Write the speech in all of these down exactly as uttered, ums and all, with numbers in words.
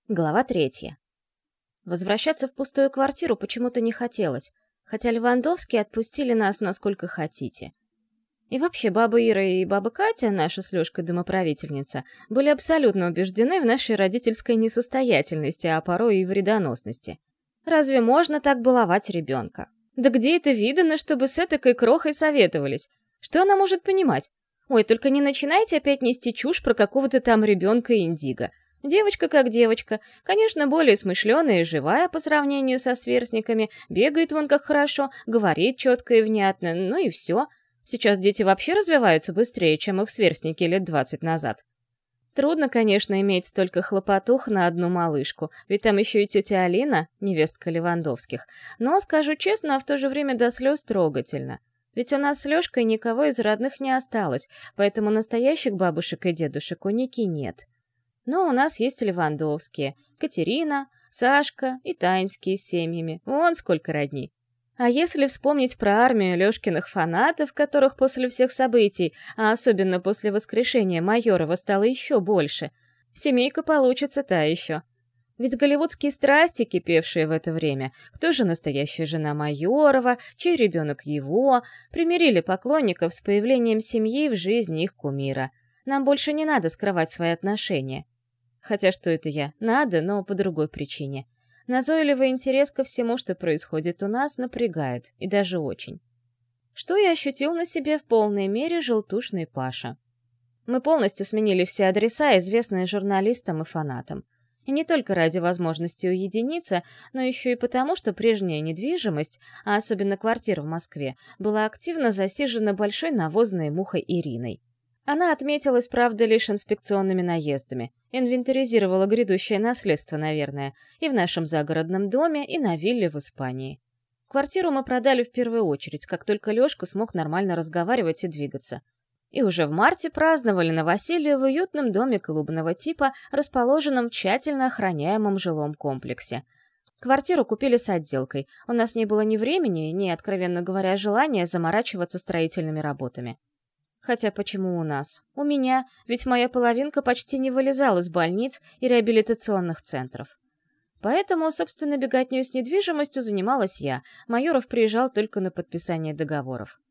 Глава третья. Возвращаться в пустую квартиру почему-то не хотелось, хотя Левандовские отпустили нас насколько хотите. И вообще, баба Ира и баба Катя, наша с Лёшкой домоправительница, были абсолютно убеждены в нашей родительской несостоятельности, а порой и вредоносности. Разве можно так баловать ребенка? Да где это видано, чтобы с этакой крохой советовались? Что она может понимать? Ой, только не начинайте опять нести чушь про какого-то там ребенка-индиго. Девочка как девочка, конечно, более смышленая и живая по сравнению со сверстниками, бегает вон как хорошо, говорит четко и внятно, ну и все. Сейчас дети вообще развиваются быстрее, чем их сверстники лет двадцать назад. Трудно, конечно, иметь столько хлопотух на одну малышку, ведь там еще и тетя Алина, невестка Левандовских, но, скажу честно, в то же время до слез трогательно. Ведь у нас с Лешкой никого из родных не осталось, поэтому настоящих бабушек и дедушек у Ники нет. Но у нас есть Левандовские, Катерина, Сашка и Таньские с семьями, вон сколько родней. А если вспомнить про армию Лёшкиных фанатов, которых после всех событий, а особенно после воскрешения Майорова стало еще больше, семейка получится та еще. Ведь голливудские страсти, кипевшие в это время, кто же настоящая жена Майорова, чей ребенок его, примирили поклонников с появлением семьи в жизни их кумира. Нам больше не надо скрывать свои отношения. Хотя что это я? Надо, но по другой причине. Назойливый интерес ко всему, что происходит у нас, напрягает, и даже очень. Что я ощутил на себе в полной мере желтушный Паша. Мы полностью сменили все адреса, известные журналистам и фанатам. И не только ради возможности уединиться, но еще и потому, что прежняя недвижимость, а особенно квартира в Москве, была активно засижена большой навозной мухой Ириной. Она отметилась, правда, лишь инспекционными наездами, инвентаризировала грядущее наследство, наверное, и в нашем загородном доме, и на вилле в Испании. Квартиру мы продали в первую очередь, как только Лёшка смог нормально разговаривать и двигаться. И уже в марте праздновали новоселье в уютном доме клубного типа, расположенном в тщательно охраняемом жилом комплексе. Квартиру купили с отделкой, у нас не было ни времени, ни, откровенно говоря, желания заморачиваться строительными работами. Хотя почему у нас? У меня, ведь моя половинка почти не вылезала из больниц и реабилитационных центров. Поэтому, собственно, беготней с недвижимостью занималась я, Майоров приезжал только на подписание договоров.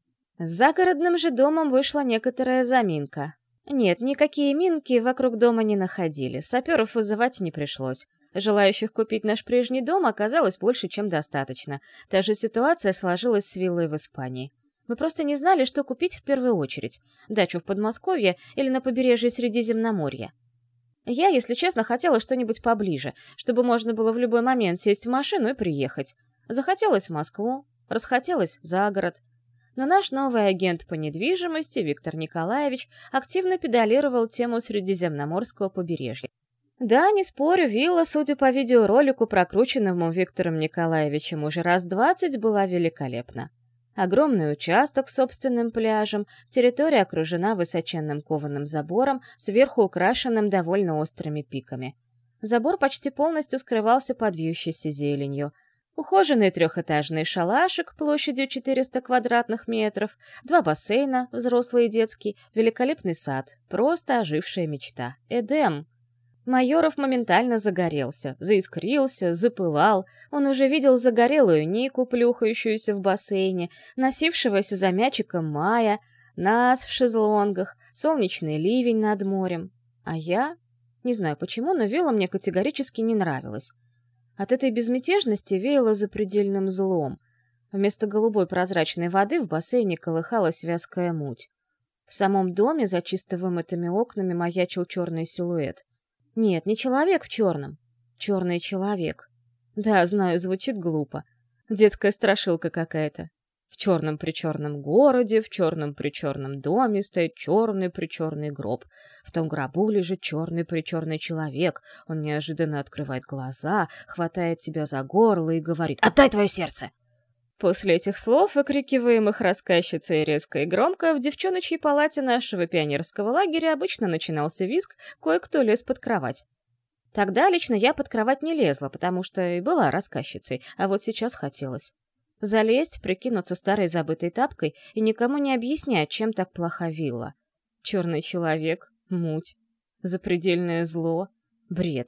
С загородным же домом вышла некоторая заминка. Нет, никакие минки вокруг дома не находили, саперов вызывать не пришлось. Желающих купить наш прежний дом оказалось больше, чем достаточно. Та же ситуация сложилась с виллой в Испании. Мы просто не знали, что купить в первую очередь — дачу в Подмосковье или на побережье Средиземноморья. Я, если честно, хотела что-нибудь поближе, чтобы можно было в любой момент сесть в машину и приехать. Захотелось в Москву, расхотелось за город. Но наш новый агент по недвижимости, Виктор Николаевич, активно педалировал тему Средиземноморского побережья. Да, не спорю, вилла, судя по видеоролику, прокрученному Виктором Николаевичем уже раз двадцать, была великолепна. Огромный участок с собственным пляжем, территория окружена высоченным кованым забором, сверху украшенным довольно острыми пиками. Забор почти полностью скрывался под вьющейся зеленью. Ухоженный трехэтажный шалашик площадью четыреста квадратных метров, два бассейна, взрослый и детский, великолепный сад, просто ожившая мечта. Эдем! Майоров моментально загорелся, заискрился, запылал. Он уже видел загорелую Нику, плюхающуюся в бассейне, носившегося за мячиком Мая, нас в шезлонгах, солнечный ливень над морем. А я? Не знаю почему, но вилла мне категорически не нравилась. От этой безмятежности веяло запредельным злом. Вместо голубой прозрачной воды в бассейне колыхалась вязкая муть. В самом доме за чисто вымытыми окнами маячил черный силуэт. Нет, не человек в черном. Черный человек. Да, знаю, звучит глупо. Детская страшилка какая-то. В черном-причерном городе, в черном-причерном доме стоит черный-причерный гроб. В том гробу лежит черный-причерный человек. Он неожиданно открывает глаза, хватает тебя за горло и говорит: «Отдай твое сердце!» После этих слов, выкрикиваемых рассказчицей резко и громко, в девчоночьей палате нашего пионерского лагеря обычно начинался визг, кое-кто лез под кровать. Тогда лично я под кровать не лезла, потому что и была рассказчицей, а вот сейчас хотелось. Залезть, прикинуться старой забытой тапкой и никому не объяснять, чем так плоха вилла. Черный человек, муть, запредельное зло, бред.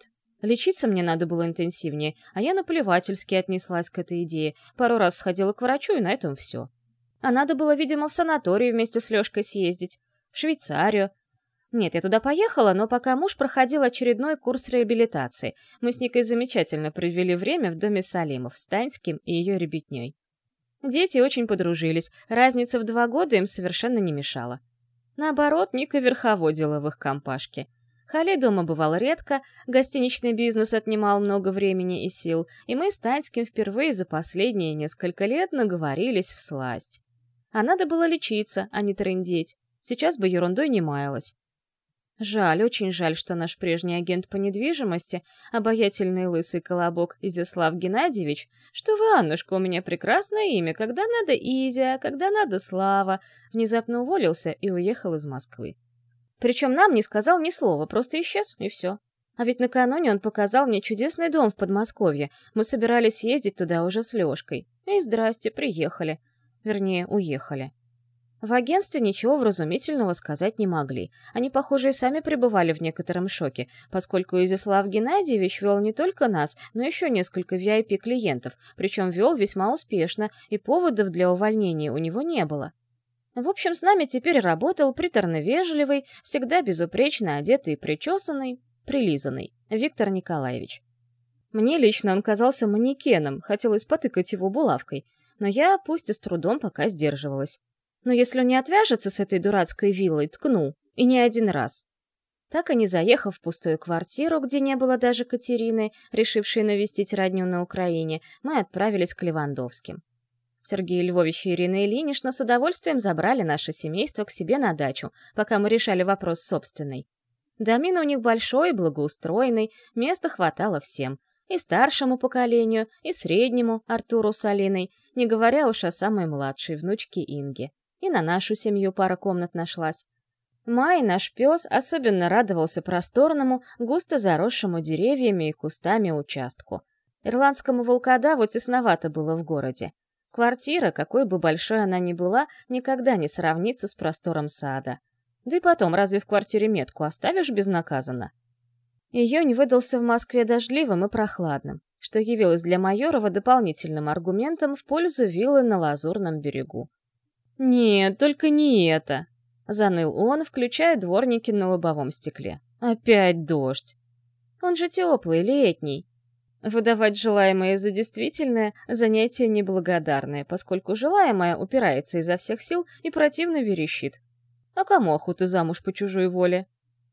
Лечиться мне надо было интенсивнее, а я наплевательски отнеслась к этой идее, пару раз сходила к врачу, и на этом все. А надо было, видимо, в санаторий вместе с Лёшкой съездить, в Швейцарию. Нет, я туда поехала, но пока муж проходил очередной курс реабилитации, мы с Никой замечательно провели время в доме Салимов с Таньским и ее ребятней. Дети очень подружились, разница в два года им совершенно не мешала. Наоборот, Ника верховодила в их компашке. Халей дома бывал редко, гостиничный бизнес отнимал много времени и сил, и мы с Таньским впервые за последние несколько лет наговорились всласть. А надо было лечиться, а не трындеть. Сейчас бы ерундой не маялась. Жаль, очень жаль, что наш прежний агент по недвижимости, обаятельный лысый колобок Изяслав Геннадьевич, что вы, Аннушка, у меня прекрасное имя, когда надо Изя, когда надо Слава, внезапно уволился и уехал из Москвы. Причем нам не сказал ни слова, просто исчез, и все. А ведь накануне он показал мне чудесный дом в Подмосковье. Мы собирались ездить туда уже с Лёшкой. И здрасте, приехали. Вернее, уехали. В агентстве ничего вразумительного сказать не могли. Они, похоже, и сами пребывали в некотором шоке, поскольку Изяслав Геннадьевич вел не только нас, но еще несколько ви ай пи-клиентов, причем вел весьма успешно, и поводов для увольнения у него не было. В общем, с нами теперь работал приторно-вежливый, всегда безупречно одетый и причесанный, прилизанный Виктор Николаевич. Мне лично он казался манекеном, хотелось потыкать его булавкой, но я, пусть и с трудом, пока сдерживалась. Но если он не отвяжется с этой дурацкой виллой, ткну, и не один раз. Так и не заехав в пустую квартиру, где не было даже Катерины, решившей навестить родню на Украине, мы отправились к Левандовским. Сергей Львович и Ирина Ильинична с удовольствием забрали наше семейство к себе на дачу, пока мы решали вопрос собственный. Домин у них большой и благоустроенный, места хватало всем. И старшему поколению, и среднему, Артуру с Алиной, не говоря уж о самой младшей внучке Инге. И на нашу семью пара комнат нашлась. Май, наш пес, особенно радовался просторному, густо заросшему деревьями и кустами участку. Ирландскому волкодаву тесновато было в городе. Квартира, какой бы большой она ни была, никогда не сравнится с простором сада. Да и потом, разве в квартире метку оставишь безнаказанно? Июнь выдался в Москве дождливым и прохладным, что явилось для Майорова дополнительным аргументом в пользу виллы на Лазурном берегу. «Нет, только не это!» — заныл он, включая дворники на лобовом стекле. «Опять дождь! Он же теплый, летний!» Выдавать желаемое за действительное — занятие неблагодарное, поскольку желаемое упирается изо всех сил и противно верещит. А кому охота замуж по чужой воле?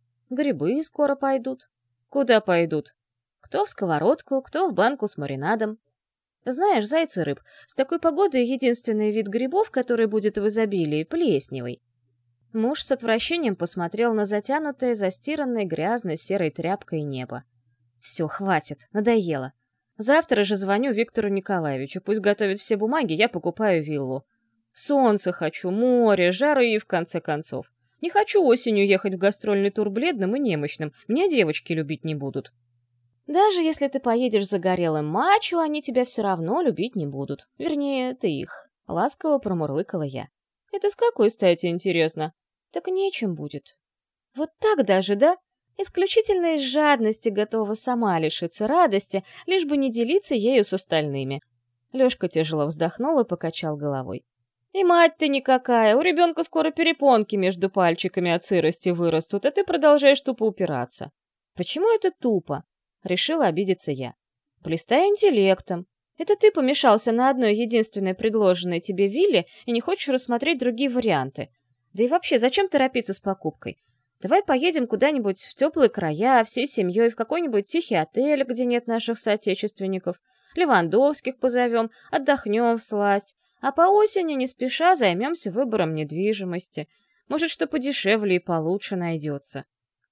Грибы скоро пойдут. Куда пойдут? Кто в сковородку, кто в банку с маринадом. Знаешь, зайцы рыб, с такой погодой единственный вид грибов, который будет в изобилии, плесневый. Муж с отвращением посмотрел на затянутое, застиранное грязной серой тряпкой небо. Все, хватит, надоело. Завтра же звоню Виктору Николаевичу, пусть готовит все бумаги, я покупаю виллу. Солнце хочу, море, жары и в конце концов. Не хочу осенью ехать в гастрольный тур бледным и немощным, меня девочки любить не будут. Даже если ты поедешь загорелым мачо, они тебя все равно любить не будут. Вернее, ты их. Ласково промурлыкала я. Это с какой стати, интересно? Так нечем будет. Вот так даже, да? Исключительно из жадности готова сама лишиться радости, лишь бы не делиться ею с остальными. Лёшка тяжело вздохнул и покачал головой. И мать ты никакая, у ребенка скоро перепонки между пальчиками от сырости вырастут, а ты продолжаешь тупо упираться. Почему это тупо? Решила обидеться я. Блистай интеллектом. Это ты помешался на одной единственной предложенной тебе вилле и не хочешь рассмотреть другие варианты. Да и вообще, зачем торопиться с покупкой? Давай поедем куда-нибудь в теплые края, всей семьей, в какой-нибудь тихий отель, где нет наших соотечественников. Левандовских позовем, отдохнем всласть. А по осени не спеша займемся выбором недвижимости. Может, что подешевле и получше найдется.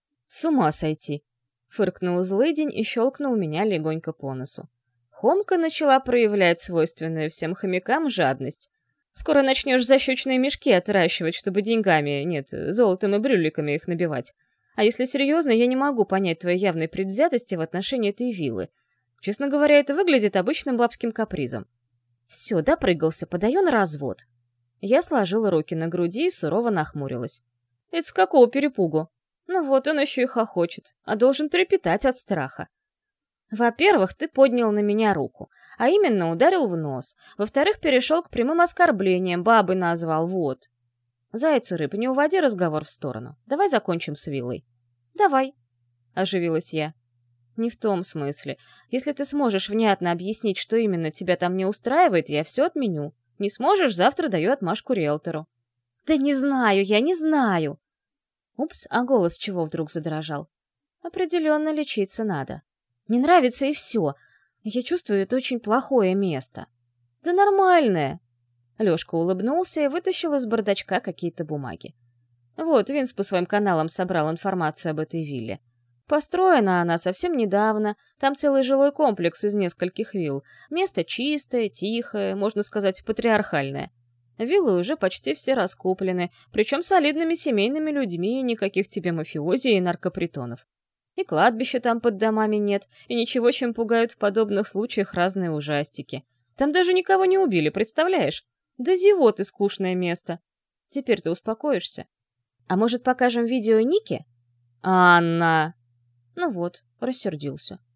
С ума сойти! Фыркнул злыдень и щелкнул меня легонько по носу. Хомка начала проявлять свойственную всем хомякам жадность. Скоро начнешь защечные мешки отращивать, чтобы деньгами, нет, золотом и брюликами их набивать. А если серьезно, я не могу понять твоей явной предвзятости в отношении этой виллы. Честно говоря, это выглядит обычным бабским капризом. Все, допрыгался, подаю на развод. Я сложила руки на груди и сурово нахмурилась. Это с какого перепугу? Ну вот, он еще и хохочет, а должен трепетать от страха. Во-первых, ты поднял на меня руку, а именно ударил в нос. Во-вторых, перешел к прямым оскорблениям, бабой назвал, вот. Зайцы, рыб, не уводи разговор в сторону. Давай закончим с виллой. Давай, оживилась я. Не в том смысле. Если ты сможешь внятно объяснить, что именно тебя там не устраивает, я все отменю. Не сможешь, завтра даю отмашку риэлтору. Да не знаю, я не знаю. Упс, а голос чего вдруг задрожал? Определенно лечиться надо. Не нравится и все. Я чувствую, это очень плохое место. Да нормальное. Лёшка улыбнулся и вытащил из бардачка какие-то бумаги. Вот, Винс по своим каналам собрал информацию об этой вилле. Построена она совсем недавно, там целый жилой комплекс из нескольких вилл. Место чистое, тихое, можно сказать, патриархальное. Виллы уже почти все раскуплены, причем солидными семейными людьми, никаких тебе мафиози и наркопритонов. И кладбища там под домами нет, и ничего, чем пугают в подобных случаях разные ужастики. Там даже никого не убили, представляешь? Да зевоты скучное место. Теперь ты успокоишься. А может, покажем видео Нике? Анна! Ну вот, рассердился.